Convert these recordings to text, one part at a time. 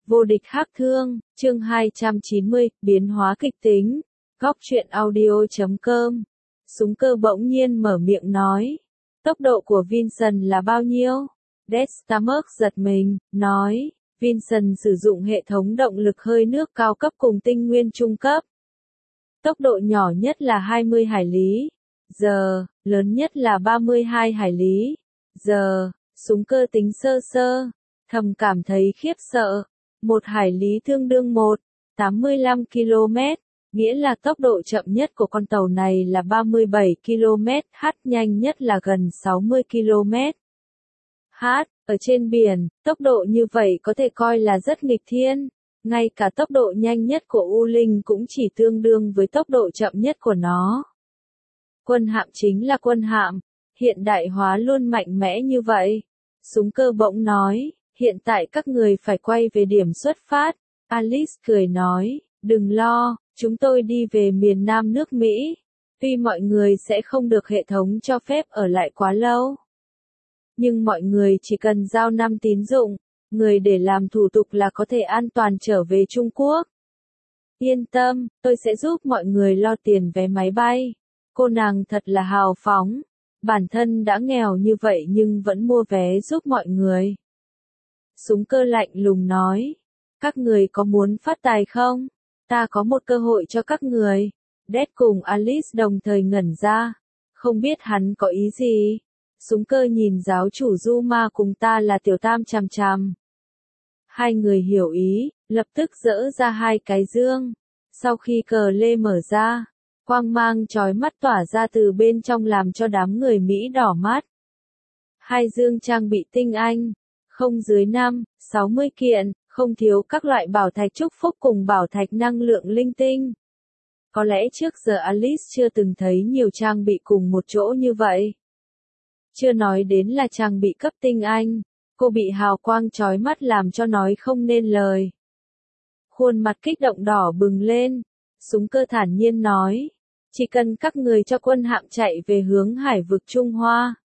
Vô địch hắc thương, chương 290, biến hóa kịch tính. Góc truyện audio.com. Súng cơ bỗng nhiên mở miệng nói. Tốc độ của Vincent là bao nhiêu? Deathstammer giật mình, nói. Vincent sử dụng hệ thống động lực hơi nước cao cấp cùng tinh nguyên trung cấp. Tốc độ nhỏ nhất là 20 hải lý giờ, lớn nhất là 32 hải lý giờ. Súng cơ tính sơ sơ, thầm cảm thấy khiếp sợ. 1 hải lý tương đương 1,85 km, nghĩa là tốc độ chậm nhất của con tàu này là 37 km/h, nhanh nhất là gần 60 km/h. Ở trên biển, tốc độ như vậy có thể coi là rất nghịch thiên. Ngay cả tốc độ nhanh nhất của U Linh cũng chỉ tương đương với tốc độ chậm nhất của nó. Quân hạm chính là quân hạm, hiện đại hóa luôn mạnh mẽ như vậy. Súng cơ bỗng nói, hiện tại các người phải quay về điểm xuất phát. Alice cười nói, đừng lo, chúng tôi đi về miền Nam nước Mỹ. Tuy mọi người sẽ không được hệ thống cho phép ở lại quá lâu, nhưng mọi người chỉ cần giao 5 tín dụng, người để làm thủ tục là có thể an toàn trở về Trung Quốc. Yên tâm, tôi sẽ giúp mọi người lo tiền vé máy bay. Cô nàng thật là hào phóng, bản thân đã nghèo như vậy nhưng vẫn mua vé giúp mọi người. Súng cơ lạnh lùng nói, các người có muốn phát tài không? Ta có một cơ hội cho các người. Death cùng Alice đồng thời ngẩn ra, không biết hắn có ý gì. Súng cơ nhìn giáo chủ Zuma cùng ta là tiểu tam chằm chằm. Hai người hiểu ý, lập tức dỡ ra 2 cái dương. Sau khi cờ lê mở ra, quang mang chói mắt tỏa ra từ bên trong làm cho đám người Mỹ đỏ mắt. 2 dương trang bị tinh anh, không dưới 60 kiện, không thiếu các loại bảo thạch chúc phúc cùng bảo thạch năng lượng linh tinh. Có lẽ trước giờ Alice chưa từng thấy nhiều trang bị cùng một chỗ như vậy. Chưa nói đến là trang bị cấp tinh anh, cô bị hào quang chói mắt làm cho nói không nên lời. Khuôn mặt kích động đỏ bừng lên, súng cơ thản nhiên nói, chỉ cần các người cho quân hạm chạy về hướng hải vực Trung Hoa.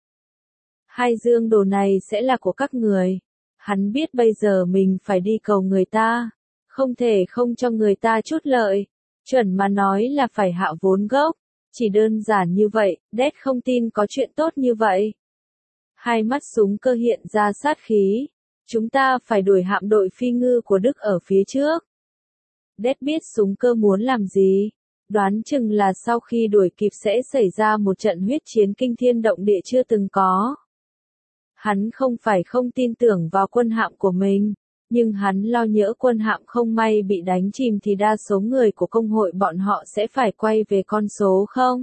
2 dương đồ này sẽ là của các người. Hắn biết bây giờ mình phải đi cầu người ta, không thể không cho người ta chút lợi, chuẩn mà nói là phải hạ vốn gốc, chỉ đơn giản như vậy. Death không tin có chuyện tốt như vậy. Hai mắt súng cơ hiện ra sát khí, chúng ta phải đuổi hạm đội phi ngư của Đức ở phía trước. Death biết súng cơ muốn làm gì, đoán chừng là sau khi đuổi kịp sẽ xảy ra một trận huyết chiến kinh thiên động địa chưa từng có. Hắn không phải không tin tưởng vào quân hạm của mình, nhưng hắn lo nhỡ quân hạm không may bị đánh chìm thì đa số người của công hội bọn họ sẽ phải quay về con số 0.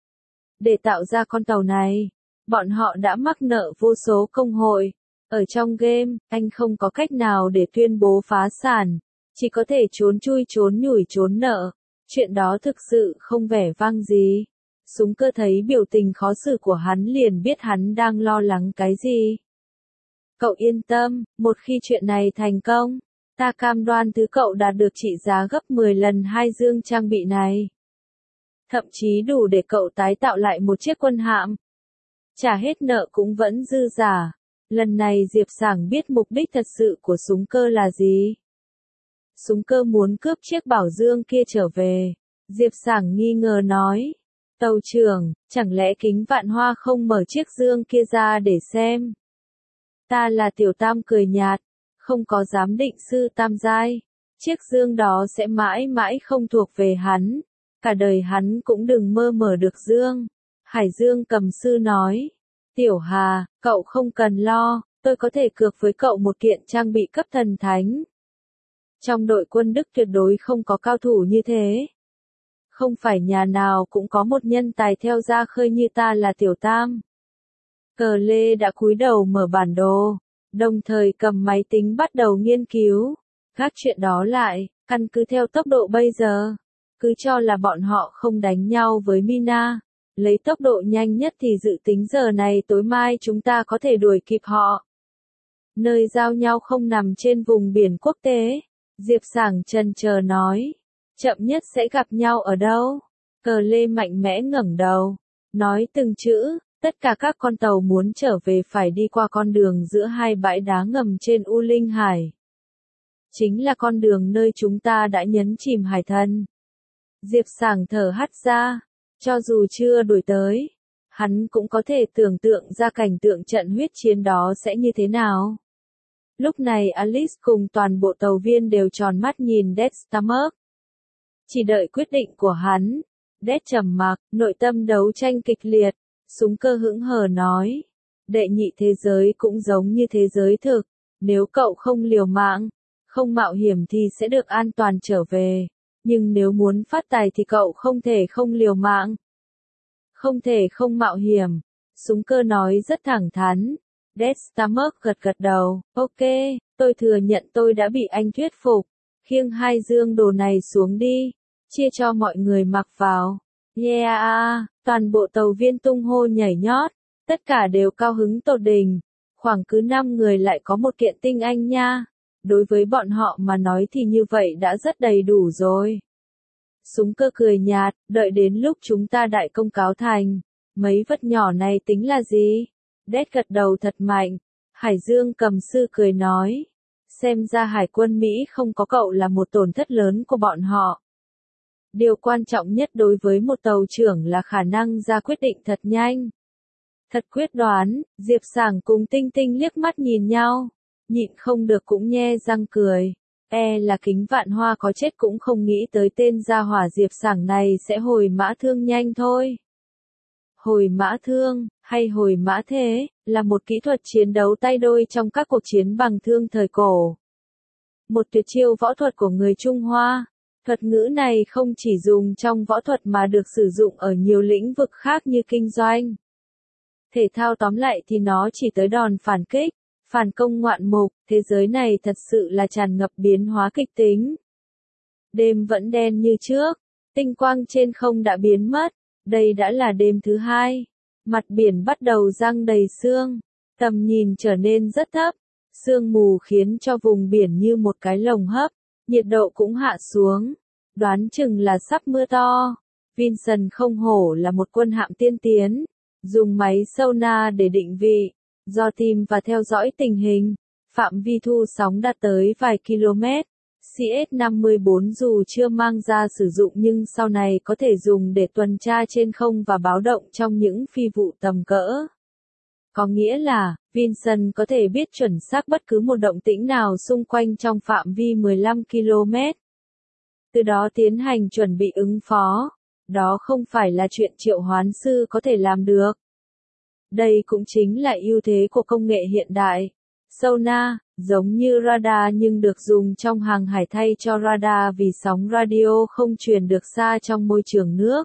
Để tạo ra con tàu này, bọn họ đã mắc nợ vô số công hội. Ở trong game, anh không có cách nào để tuyên bố phá sản, chỉ có thể trốn chui trốn nhủi trốn nợ. Chuyện đó thực sự không vẻ vang gì. Súng cơ thấy biểu tình khó xử của hắn liền biết hắn đang lo lắng cái gì. Cậu yên tâm, một khi chuyện này thành công, ta cam đoan thứ cậu đạt được trị giá gấp 10 lần 2 dương trang bị này. Thậm chí đủ để cậu tái tạo lại một chiếc quân hạm. Trả hết nợ cũng vẫn dư giả. Lần này Diệp Sảng biết mục đích thật sự của súng cơ là gì. Súng cơ muốn cướp chiếc bảo dương kia trở về. Diệp Sảng nghi ngờ nói. Tàu trưởng, chẳng lẽ Kính Vạn Hoa không mở chiếc dương kia ra để xem? Ta là tiểu tam cười nhạt, không có giám định sư tam giai. Chiếc dương đó sẽ mãi mãi không thuộc về hắn. Cả đời hắn cũng đừng mơ mở được dương. Hải Dương cầm sư nói. Tiểu Hà, cậu không cần lo, tôi có thể cược với cậu một kiện trang bị cấp thần thánh. Trong đội quân Đức tuyệt đối không có cao thủ như thế. Không phải nhà nào cũng có một nhân tài theo ra khơi như ta là tiểu tam. Cờ lê đã cúi đầu mở bản đồ, đồng thời cầm máy tính bắt đầu nghiên cứu. Gác chuyện đó lại, căn cứ theo tốc độ bây giờ, cứ cho là bọn họ không đánh nhau với Mina. Lấy tốc độ nhanh nhất thì dự tính giờ này tối mai chúng ta có thể đuổi kịp họ. Nơi giao nhau không nằm trên vùng biển quốc tế. Diệp Sảng chần chờ nói. Chậm nhất sẽ gặp nhau ở đâu? Cờ lê mạnh mẽ ngẩng đầu, nói từng chữ, tất cả các con tàu muốn trở về phải đi qua con đường giữa 2 bãi đá ngầm trên U Linh Hải. chính là con đường nơi chúng ta đã nhấn chìm hải thần. Diệp Sảng thở hắt ra, cho dù chưa đuổi tới, hắn cũng có thể tưởng tượng ra cảnh tượng trận huyết chiến đó sẽ như thế nào. Lúc này Alice cùng toàn bộ tàu viên đều tròn mắt nhìn Death Stomach. Chỉ đợi quyết định của hắn. Death trầm mặc, nội tâm đấu tranh kịch liệt. Súng cơ hững hờ nói. Đệ nhị thế giới cũng giống như thế giới thực. Nếu cậu không liều mạng, không mạo hiểm thì sẽ được an toàn trở về. Nhưng nếu muốn phát tài thì cậu không thể không liều mạng. Không thể không mạo hiểm. Súng cơ nói rất thẳng thắn. Death Stomach gật gật đầu. Ok, tôi thừa nhận tôi đã bị anh thuyết phục. Khiêng 2 dương đồ này xuống đi. Chia cho mọi người mặc vào. Yeah, toàn bộ tàu viên tung hô nhảy nhót. Tất cả đều cao hứng tột đỉnh. Khoảng cứ 5 người lại có một kiện tinh anh nha. Đối với bọn họ mà nói thì như vậy đã rất đầy đủ rồi. Súng cơ cười nhạt, đợi đến lúc chúng ta đại công cáo thành. Mấy vật nhỏ này tính là gì? Death gật đầu thật mạnh. Hải Dương cầm sư cười nói. Xem ra hải quân Mỹ không có cậu là một tổn thất lớn của bọn họ. Điều quan trọng nhất đối với một tàu trưởng là khả năng ra quyết định thật nhanh. Thật quyết đoán, Diệp Sảng cùng Tinh Tinh liếc mắt nhìn nhau. Nhịn không được cũng nhe răng cười. Là Kính Vạn Hoa có chết cũng không nghĩ tới tên gia hỏa Diệp Sảng này sẽ hồi mã thương nhanh thôi. Hồi mã thương, hay hồi mã thế, là một kỹ thuật chiến đấu tay đôi trong các cuộc chiến bằng thương thời cổ. Một tuyệt chiêu võ thuật của người Trung Hoa. Thuật ngữ này không chỉ dùng trong võ thuật mà được sử dụng ở nhiều lĩnh vực khác như kinh doanh. Thể thao tóm lại thì nó chỉ tới đòn phản kích, phản công ngoạn mục, thế giới này thật sự là tràn ngập biến hóa kịch tính. Đêm vẫn đen như trước, tinh quang trên không đã biến mất, đây đã là đêm thứ 2. Mặt biển bắt đầu giăng đầy sương, tầm nhìn trở nên rất thấp, sương mù khiến cho vùng biển như một cái lồng hấp, nhiệt độ cũng hạ xuống, đoán chừng là sắp mưa to. Vincent không hổ là một quân hạm tiên tiến, dùng máy sonar để định vị, dò tìm và theo dõi tình hình, phạm vi thu sóng đạt tới vài km. CS-54 dù chưa mang ra sử dụng nhưng sau này có thể dùng để tuần tra trên không và báo động trong những phi vụ tầm cỡ. Có nghĩa là, Vincent có thể biết chuẩn xác bất cứ một động tĩnh nào xung quanh trong phạm vi 15 km. Từ đó tiến hành chuẩn bị ứng phó. Đó không phải là chuyện triệu hoán sư có thể làm được. Đây cũng chính là ưu thế của công nghệ hiện đại. Sonar, giống như radar nhưng được dùng trong hàng hải thay cho radar vì sóng radio không truyền được xa trong môi trường nước.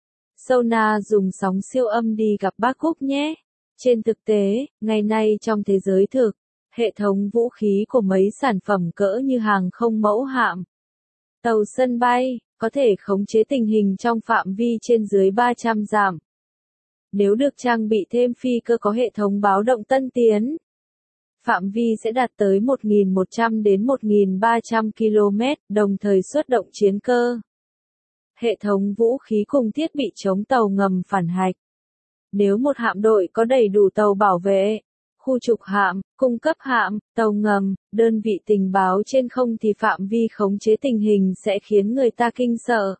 Sonar dùng sóng siêu âm đi gặp bác Cúc nhé. Trên thực tế, ngày nay trong thế giới thực, hệ thống vũ khí của mấy sản phẩm cỡ như hàng không mẫu hạm, tàu sân bay, có thể khống chế tình hình trong phạm vi trên dưới 300 dặm. Nếu được trang bị thêm phi cơ có hệ thống báo động tân tiến, phạm vi sẽ đạt tới 1.100 đến 1.300 km, đồng thời xuất động chiến cơ. Hệ thống vũ khí cùng thiết bị chống tàu ngầm phản hạch. Nếu một hạm đội có đầy đủ tàu bảo vệ, khu trục hạm, cung cấp hạm, tàu ngầm, đơn vị tình báo trên không thì phạm vi khống chế tình hình sẽ khiến người ta kinh sợ.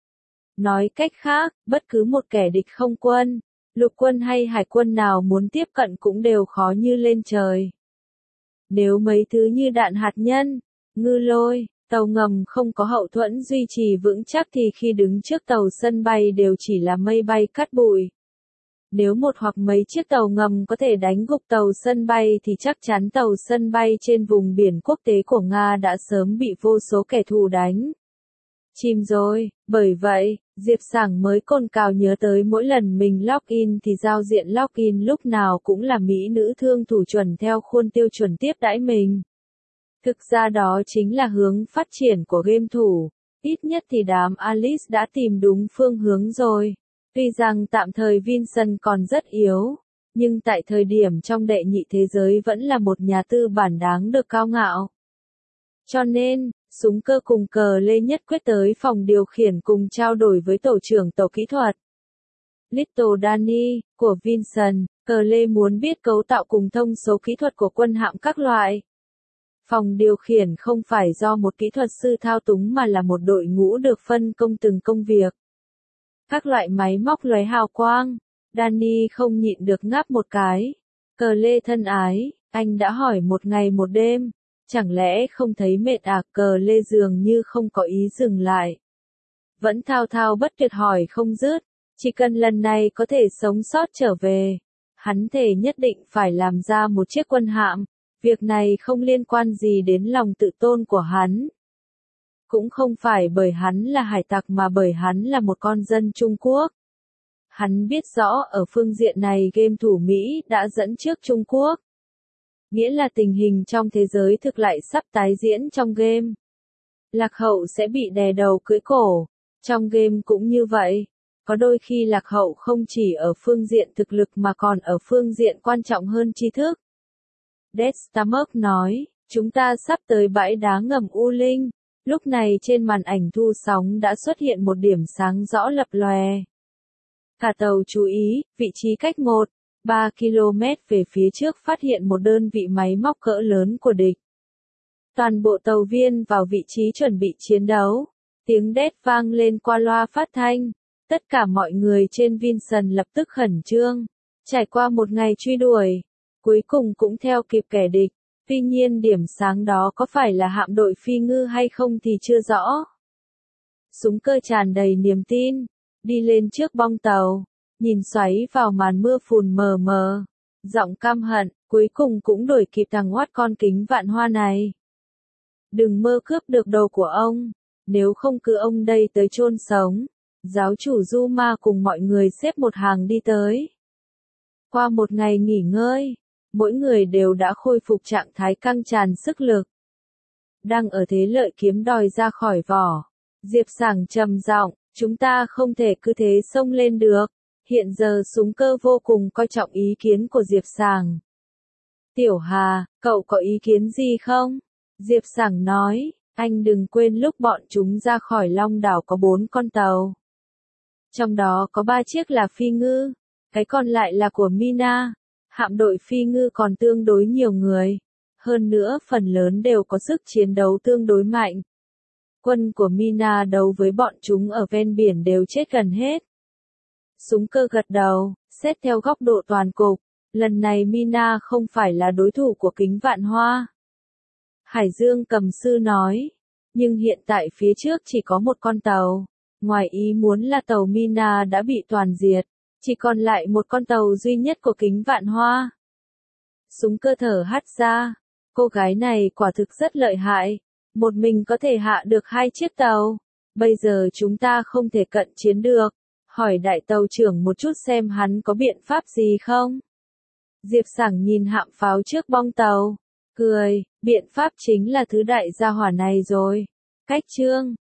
Nói cách khác, bất cứ một kẻ địch không quân, lục quân hay hải quân nào muốn tiếp cận cũng đều khó như lên trời. Nếu mấy thứ như đạn hạt nhân, ngư lôi, tàu ngầm không có hậu thuẫn duy trì vững chắc thì khi đứng trước tàu sân bay đều chỉ là mây bay cát bụi. Nếu một hoặc mấy chiếc tàu ngầm có thể đánh gục tàu sân bay thì chắc chắn tàu sân bay trên vùng biển quốc tế của Nga đã sớm bị vô số kẻ thù đánh chìm rồi. Bởi vậy, Diệp Sảng mới cồn cào nhớ tới mỗi lần mình login thì giao diện login lúc nào cũng là mỹ nữ thương thủ chuẩn theo khuôn tiêu chuẩn tiếp đãi mình. Thực ra đó chính là hướng phát triển của game thủ, ít nhất thì đám Alice đã tìm đúng phương hướng rồi. Tuy rằng tạm thời Vincent còn rất yếu, nhưng tại thời điểm trong đệ nhị thế giới vẫn là một nhà tư bản đáng được cao ngạo. Cho nên, súng cơ cùng cờ lê nhất quyết tới phòng điều khiển cùng trao đổi với tổ trưởng tổ kỹ thuật. Little Danny, của Vincent, cờ lê muốn biết cấu tạo cùng thông số kỹ thuật của quân hạm các loại. Phòng điều khiển không phải do một kỹ thuật sư thao túng mà là một đội ngũ được phân công từng công việc. Các loại máy móc lóe hào quang. Danny không nhịn được ngáp một cái. Cờ lê thân ái, anh đã hỏi một ngày một đêm. Chẳng lẽ không thấy mệt à? Cờ lê dường như không có ý dừng lại. Vẫn thao thao bất tuyệt hỏi không dứt. Chỉ cần lần này có thể sống sót trở về. Hắn thề nhất định phải làm ra một chiếc quân hạm. Việc này không liên quan gì đến lòng tự tôn của hắn. Cũng không phải bởi hắn là hải tặc mà bởi hắn là một con dân Trung Quốc. Hắn biết rõ ở phương diện này game thủ Mỹ đã dẫn trước Trung Quốc. Nghĩa là tình hình trong thế giới thực lại sắp tái diễn trong game. Lạc hậu sẽ bị đè đầu cưỡi cổ. Trong game cũng như vậy. Có đôi khi lạc hậu không chỉ ở phương diện thực lực mà còn ở phương diện quan trọng hơn tri thức. Death Stomach nói, chúng ta sắp tới bãi đá ngầm U Linh. Lúc này trên màn ảnh thu sóng đã xuất hiện một điểm sáng rõ lập lòe. Cả tàu chú ý, vị trí cách 1-3 km về phía trước phát hiện một đơn vị máy móc cỡ lớn của địch. Toàn bộ tàu viên vào vị trí chuẩn bị chiến đấu. Tiếng đét vang lên qua loa phát thanh. Tất cả mọi người trên Vinson lập tức khẩn trương. Trải qua một ngày truy đuổi, cuối cùng cũng theo kịp kẻ địch. Tuy nhiên điểm sáng đó có phải là hạm đội phi ngư hay không thì chưa rõ. Súng cơ tràn đầy niềm tin, đi lên trước bong tàu, nhìn xoáy vào màn mưa phùn mờ mờ. Giọng căm hận, cuối cùng cũng đuổi kịp thằng oát con kính vạn hoa này. Đừng mơ cướp được đồ của ông, nếu không cứ ông đây tới chôn sống. Giáo chủ Zuma cùng mọi người xếp một hàng đi tới. Qua một ngày nghỉ ngơi, mỗi người đều đã khôi phục trạng thái căng tràn sức lực. Đang ở thế lợi kiếm đòi ra khỏi vỏ. Diệp Sảng trầm giọng, chúng ta không thể cứ thế xông lên được. Hiện giờ súng cơ vô cùng coi trọng ý kiến của Diệp Sảng. Tiểu Hà, cậu có ý kiến gì không? Diệp Sảng nói, anh đừng quên lúc bọn chúng ra khỏi Long đảo có 4 con tàu. Trong đó có 3 chiếc là phi ngư, cái còn lại là của Mina. Hạm đội phi ngư còn tương đối nhiều người. Hơn nữa phần lớn đều có sức chiến đấu tương đối mạnh. Quân của Mina đấu với bọn chúng ở ven biển đều chết gần hết. Súng cơ gật đầu, xét theo góc độ toàn cục, lần này Mina không phải là đối thủ của kính vạn hoa. Hải Dương cầm sư nói, nhưng hiện tại phía trước chỉ có một con tàu. Ngoài ý muốn là tàu Mina đã bị toàn diệt, chỉ còn lại một con tàu duy nhất của kính vạn hoa. Súng cơ thở hắt ra, cô gái này quả thực rất lợi hại, một mình có thể hạ được 2 chiếc tàu. Bây giờ chúng ta không thể cận chiến được, hỏi đại tàu trưởng một chút xem hắn có biện pháp gì không. Diệp Sảng nhìn hạm pháo trước bong tàu, cười, biện pháp chính là thứ đại gia hỏa này rồi. Cách chương